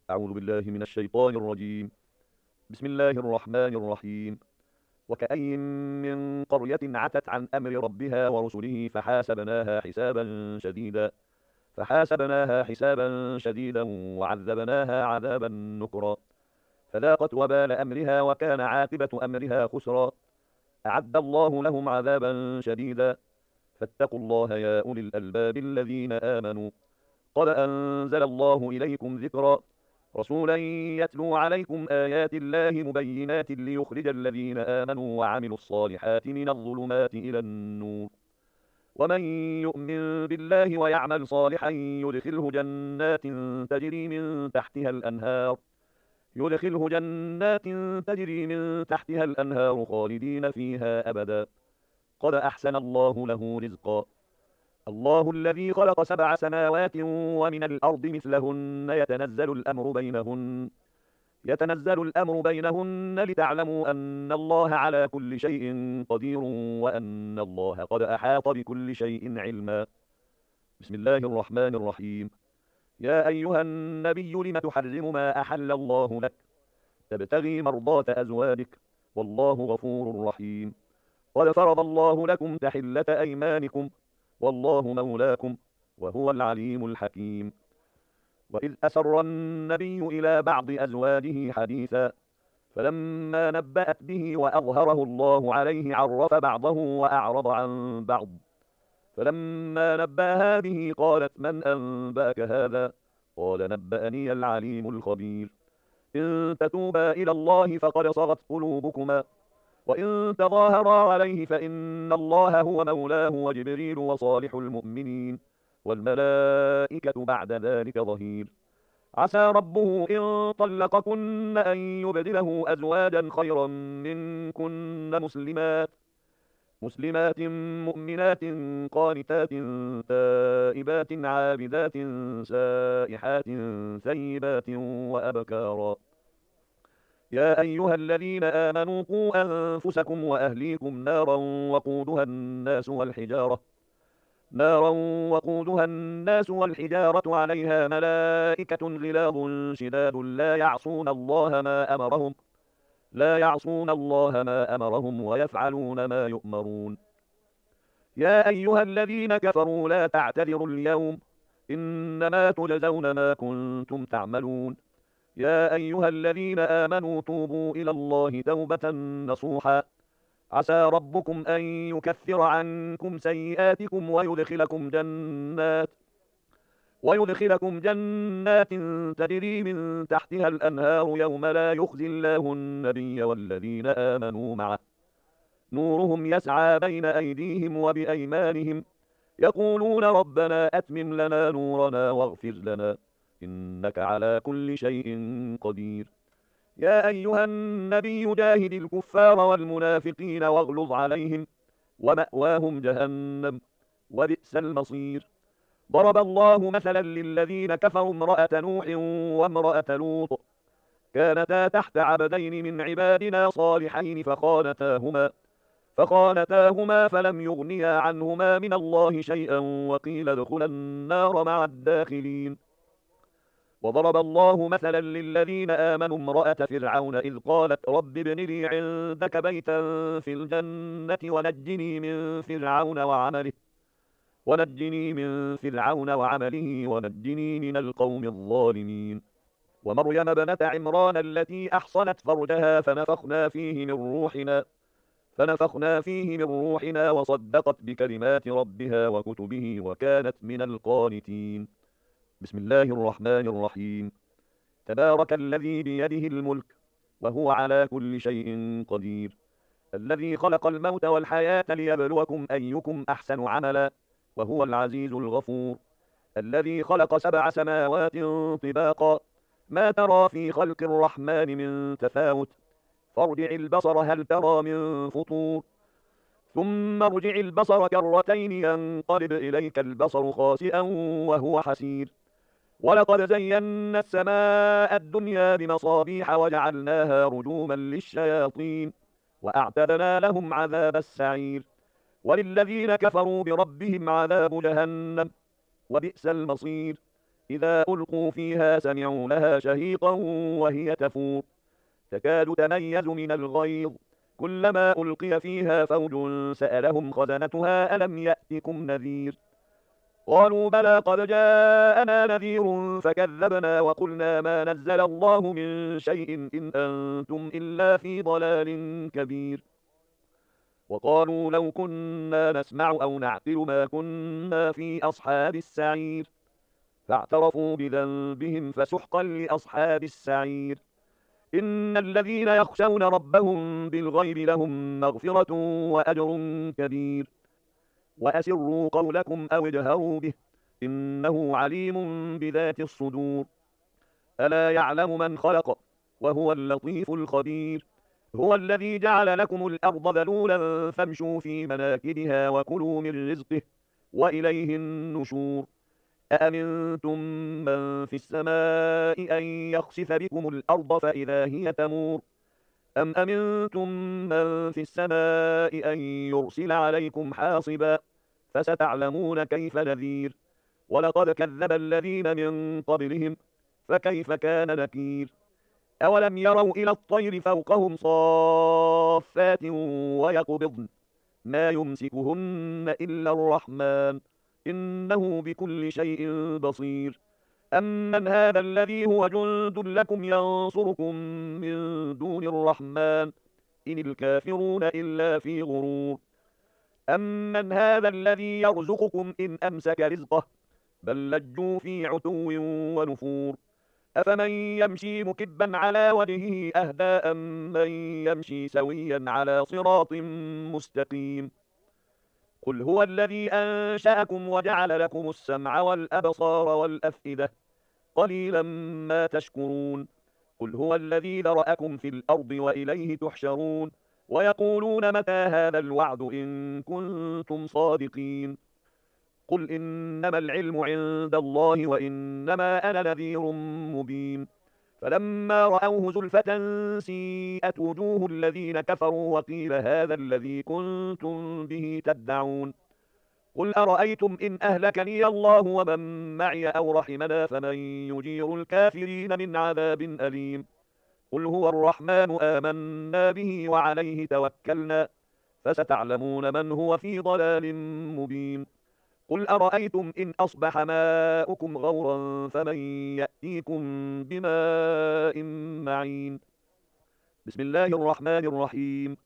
أعوذ بالله من الشيطان الرجيم. بسم الله الرحمن الرحيم. وكأين من قرية عتت عن أمر ربها ورسله فحاسبناها حسابا شديدا وعذبناها عذابا نكرا فذاقت وبال أمرها وكان عاقبة أمرها خسرا. أعد الله لهم عذابا شديدا فاتقوا الله يا أولي الألباب الذين آمنوا. قد أنزل الله إليكم ذكرا رسولا يتلو عليكم آيات الله مبينات ليخرج الذين آمنوا وعملوا الصالحات من الظلمات إلى النور. ومن يؤمن بالله ويعمل صالحا يدخله جنات تجري من تحتها الأنهار خالدين فيها أبدا. قد أحسن الله له رزقا. الله الذي خلق 7 سماوات ومن الأرض مثلهن يتنزل الأمر بينهن لتعلموا أن الله على كل شيء قدير وأن الله قد أحاط بكل شيء علما. بسم الله الرحمن الرحيم. يا أيها النبي لم تحرم ما أحل الله لك تبتغي مرضات أزواجك والله غفور رحيم. قد فرض الله لكم تحلة أيمانكم والله مولاكم وهو العليم الحكيم. وإذ أسر النبي إلى بعض أزواجه حديثا فلما نبأت به وأظهره الله عليه عرف بعضه وأعرض عن بعض. فلما نبأها به قالت من أنبأك هذا؟ قال نبأني العليم الخبير. إن تتوبا إلى الله فقد صغت قلوبكما وإن تظاهرا عليه فإن الله هو مولاه وجبريل وصالح المؤمنين والملائكة بعد ذلك ظهير. عسى ربه إن طلقكن أن يبدله أزواجا خيرا منكن مسلمات مؤمنات قانتات تائبات عابدات سائحات ثيبات وأبكارا. يا أيها الذين آمنوا قوا أنفسكم وأهليكم نارا وقودها الناس والحجارة عليها ملائكة غلاظ شداد لا يعصون الله ما أمرهم ويفعلون ما يؤمرون. يا أيها الذين كفروا لا تعتذروا اليوم إنما تجزون ما كنتم تعملون. يا أيها الذين آمنوا توبوا إلى الله توبة نصوحا عسى ربكم أن يكفر عنكم سيئاتكم ويدخلكم جنات تجري من تحتها الأنهار يوم لا يخزي الله النبي والذين آمنوا معه نورهم يسعى بين أيديهم وبأيمانهم يقولون ربنا أتمم لنا نورنا واغفر لنا إنك على كل شيء قدير. يا أيها النبي جاهد الكفار والمنافقين واغلظ عليهم ومأواهم جهنم وبئس المصير. ضرب الله مثلا للذين كفروا امرأة نوح وامرأة لوط كانتا تحت عبدين من عبادنا صالحين فخانتاهما فلم يغنيا عنهما من الله شيئا وقيل ادخلا النار مع الداخلين. وضرب الله مثلا للذين آمنوا امرأة فرعون إذ قالت رب ابن لي عندك بيتا في الجنة ونجني من فرعون وعمله ونجني من القوم الظالمين. ومريم ابنة عمران التي أحصنت فرجها فنفخنا فيه من روحنا وصدقت بكلمات ربها وكتبه وكانت من القانتين. بسم الله الرحمن الرحيم. تبارك الذي بيده الملك وهو على كل شيء قدير الذي خلق الموت والحياة ليبلوكم أيكم أحسن عملا وهو العزيز الغفور. الذي خلق 7 سماوات طباقا ما ترى في خلق الرحمن من تفاوت فارجع البصر هل ترى من فطور ثم ارجع البصر كرتين ينقلب إليك البصر خاسئا وهو حسير. ولقد زينا السماء الدنيا بمصابيح وجعلناها رجوما للشياطين وأعتدنا لهم عذاب السعير. وللذين كفروا بربهم عذاب جهنم وبئس المصير. إذا ألقوا فيها سمعوا لها شهيقا وهي تفور تكاد تميز من الغيظ كلما ألقي فيها فوج سألهم خزنتها ألم يأتكم نذير قالوا بلى قد جاءنا نذير فكذبنا وقلنا ما نزل الله من شيء إن أنتم إلا في ضلال كبير وقالوا لو كنا نسمع أو نعقل ما كنا في أصحاب السعير فاعترفوا بذنبهم فسحقا لأصحاب السعير إن الذين يخشون ربهم بالغيب لهم مغفرة وأجر كبير وأسروا قولكم أو اجهروا به إنه عليم بذات الصدور ألا يعلم من خلق وهو اللطيف الخبير هو الذي جعل لكم الأرض ذلولا فامشوا في مناكبها وكلوا من رزقه وإليه النشور أأمنتم من في السماء أن يخسف بكم الأرض فإذا هي تمور أم أمنتم من في السماء أن يرسل عليكم حاصبا فستعلمون كيف نذير ولقد كذب الذين من قبلهم فكيف كان نكير أولم يروا إلى الطير فوقهم صافات ويقبضن ما يمسكهن إلا الرحمن إنه بكل شيء بصير أمن هذا الذي هو جند لكم ينصركم من دون الرحمن إن الكافرون إلا في غرور أمن هذا الذي يرزقكم إن أمسك رزقه بل لجوا في عتو ونفور أفمن يمشي مكبا على وجهه أهدى أم من يمشي سويا على صراط مستقيم قل هو الذي أنشأكم وجعل لكم السمع والأبصار والأفئدة قليلا ما تشكرون قل هو الذي ذرأكم في الأرض وإليه تحشرون ويقولون متى هذا الوعد إن كنتم صادقين قل إنما العلم عند الله وإنما أنا نذير مبين فلما رأوه زلفة سيئت وجوه الذين كفروا وقيل هذا الذي كنتم به تدعون قل أرأيتم إن أهلكني الله ومن معي أو رحمنا فمن يجير الكافرين من عذاب أليم قل هو الرحمن آمنا به وعليه توكلنا فستعلمون من هو في ضلال مبين قل أرأيتم إن أصبح ماؤكم غورا فمن يأتيكم بماء معين بسم الله الرحمن الرحيم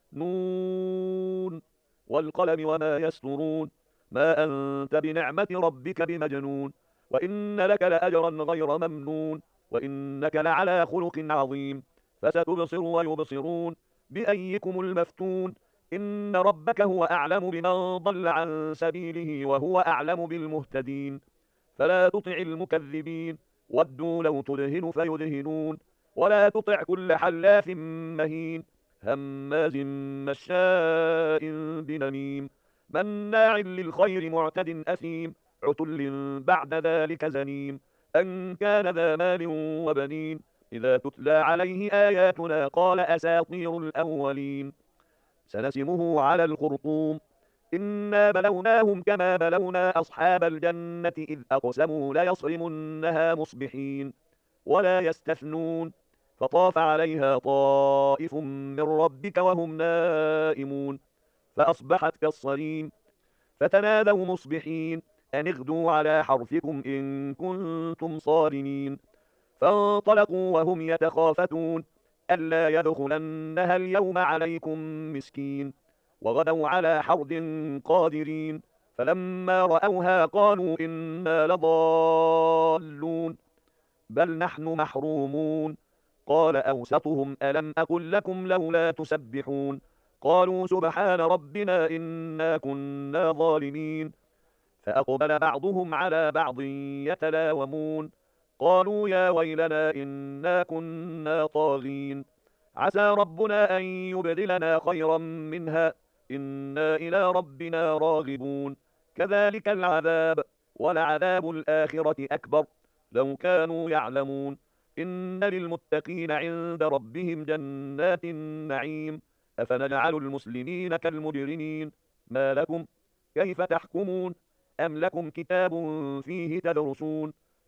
نون والقلم وما يسطرون ما أنت بنعمة ربك بمجنون وإن لك لأجرا غير ممنون وإنك لعلى خلق عظيم فستبصر ويبصرون بأيكم المفتون إن ربك هو أعلم بمن ضل عن سبيله وهو أعلم بالمهتدين فلا تطع المكذبين ودوا لو تدهن فيدهنون ولا تطع كل حلاف مهين هماز مشاء بنميم مناع للخير معتد أثيم عتل بعد ذلك زنيم أن كان ذا مال وبنين إذا تتلى عليه آياتنا قال أساطير الأولين سنسمه على الخرطوم إنا بلوناهم كما بلونا أصحاب الجنة إذ أقسموا ليصرمنها مصبحين ولا يستثنون فطاف عليها طائف من ربك وهم نائمون فأصبحت كالصريم فتنادوا مصبحين أن اغدوا على حرثكم إن كنتم صارمين فانطلقوا وهم يتخافتون ألا يدخلنها اليوم عليكم مسكين وغدوا على حرد قادرين فلما رأوها قالوا إنا لضالون بل نحن محرومون قال أوسطهم ألم أقل لكم لولا تسبحون قالوا سبحان ربنا إنا كنا ظالمين فأقبل بعضهم على بعض يتلاومون قالوا يا ويلنا إنا كنا طاغين عسى ربنا أن يبدلنا خيرا منها إنا إلى ربنا راغبون كذلك العذاب ولعذاب الآخرة أكبر لو كانوا يعلمون إن للمتقين عند ربهم جنات النعيم أفنجعل المسلمين كالمجرمين ما لكم كيف تحكمون أم لكم كتاب فيه تدرسون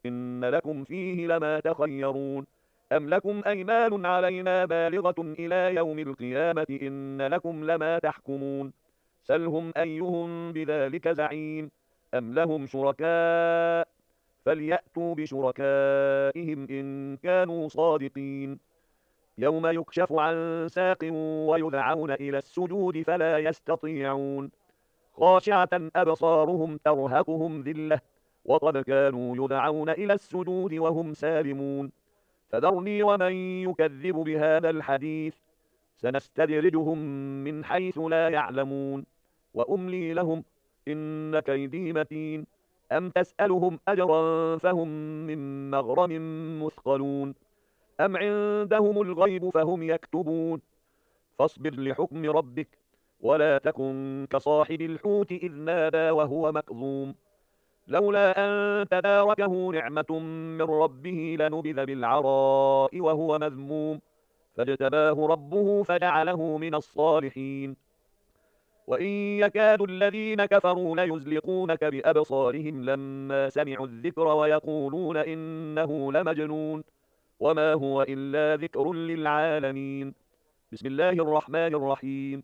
إن لكم فيه لما تخيرون أم لكم أيمان علينا بالغة إلى يوم القيامة إن لكم لما تحكمون سلهم أيهم بذلك زعيم أم لهم شركاء فليأتوا بشركائهم إن كانوا صادقين يوم يكشف عن ساق ويدعون إلى السجود فلا يستطيعون خاشعة أبصارهم ترهقهم ذلة وقد كانوا يدعون إلى السجود وهم سالمون فذرني ومن يكذب بهذا الحديث سنستدرجهم من حيث لا يعلمون وأملي لهم إن كيدي متين أم تسألهم أجرا فهم من مغرم مثقلون أم عندهم الغيب فهم يكتبون فاصبر لحكم ربك ولا تكن كصاحب الحوت إذ نادى وهو مكظوم لولا أن تداركه نعمة من ربه لنبذ بالعراء وهو مذموم فاجتباه ربه فجعله من الصالحين وإن يكاد الذين كفروا ليزلقونك بأبصارهم لما سمعوا الذكر ويقولون إنه لمجنون وما هو إلا ذكر للعالمين بسم الله الرحمن الرحيم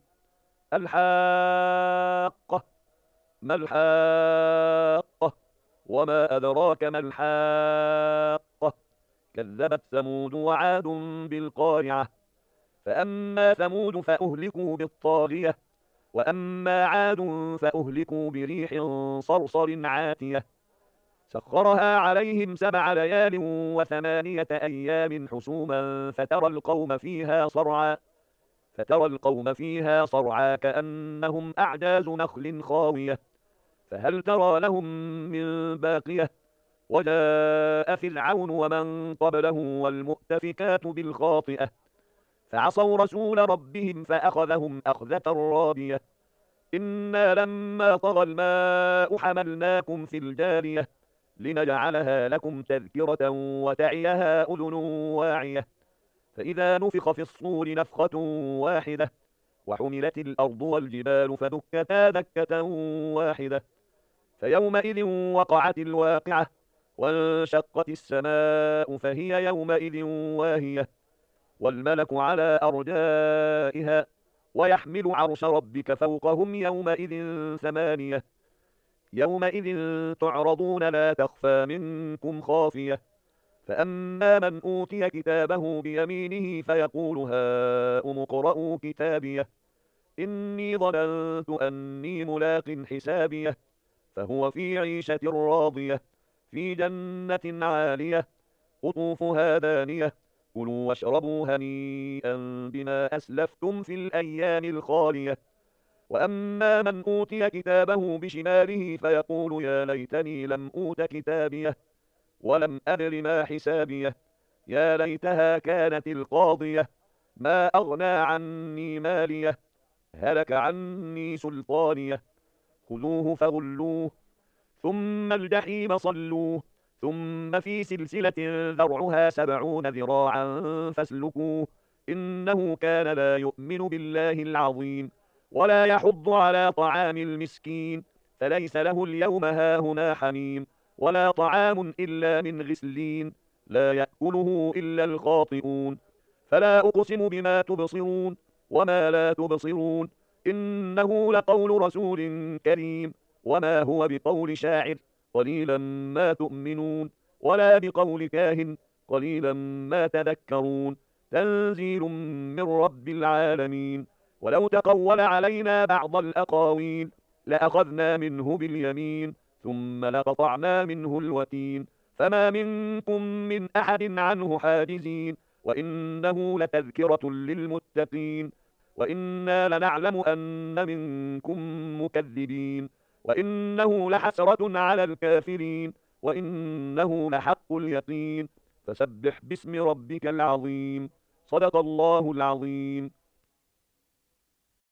الحاقة ما الحاقة وما أدراك ما الحاقة كذبت ثمود وعاد بالقارعة فأما ثمود فأهلكوا بالطاغية وأما عاد فأهلكوا بريح صرصر عاتية سخرها عليهم 7 ليال و8 أيام حسوما فترى القوم فيها صرعى كأنهم أعجاز نخل خاوية فهل ترى لهم من باقية وجاء فرعون ومن قبله والمؤتفكات بالخاطئة فعصوا رسول ربهم فأخذهم أخذة رابية إنا لما طغى الماء حملناكم في الجارية لنجعلها لكم تذكرة وتعيها أذن واعية فإذا نفخ في الصور نفخة واحدة وحملت الأرض والجبال فدكتا دكة واحدة فيومئذ وقعت الواقعة وانشقت السماء فهي يومئذ واهية والملك على أرجائها ويحمل عرش ربك فوقهم يومئذ 8 يومئذ تعرضون لا تخفى منكم خافية فأما من أوتي كتابه بيمينه فيقول هاؤم اقرءوا كتابيه إني ظننت أني ملاق حسابيه فهو في عيشة راضية في جنة عالية قطوفها دانية كلوا واشربوا هنيئا بما أسلفتم في الأيام الخالية وأما من أوتي كتابه بشماله فيقول يا ليتني لم أوت كتابيه ولم أدر ما حسابيه يا ليتها كانت القاضية ما أغنى عني ماليه هلك عني سلطانيه خذوه فغلوه ثم الجحيم صلوه ثم في سلسلة ذرعها 70 ذراعا فاسلكوه إنه كان لا يؤمن بالله العظيم ولا يحض على طعام المسكين فليس له اليوم هاهنا حميم ولا طعام إلا من غسلين لا يأكله إلا الخاطئون فلا أقسم بما تبصرون وما لا تبصرون إنه لقول رسول كريم وما هو بقول شاعر قليلا ما تؤمنون ولا بقول كاهن قليلا ما تذكرون تنزيل من رب العالمين ولو تقول علينا بعض الأقاويل لأخذنا منه باليمين ثم لقطعنا منه الوتين فما منكم من أحد عنه حاجزين وإنه لتذكرة للمتقين وإنا لنعلم أن منكم مكذبين وإنه لحسرة على الكافرين وإنه لحق اليقين فسبح باسم ربك العظيم صدق الله العظيم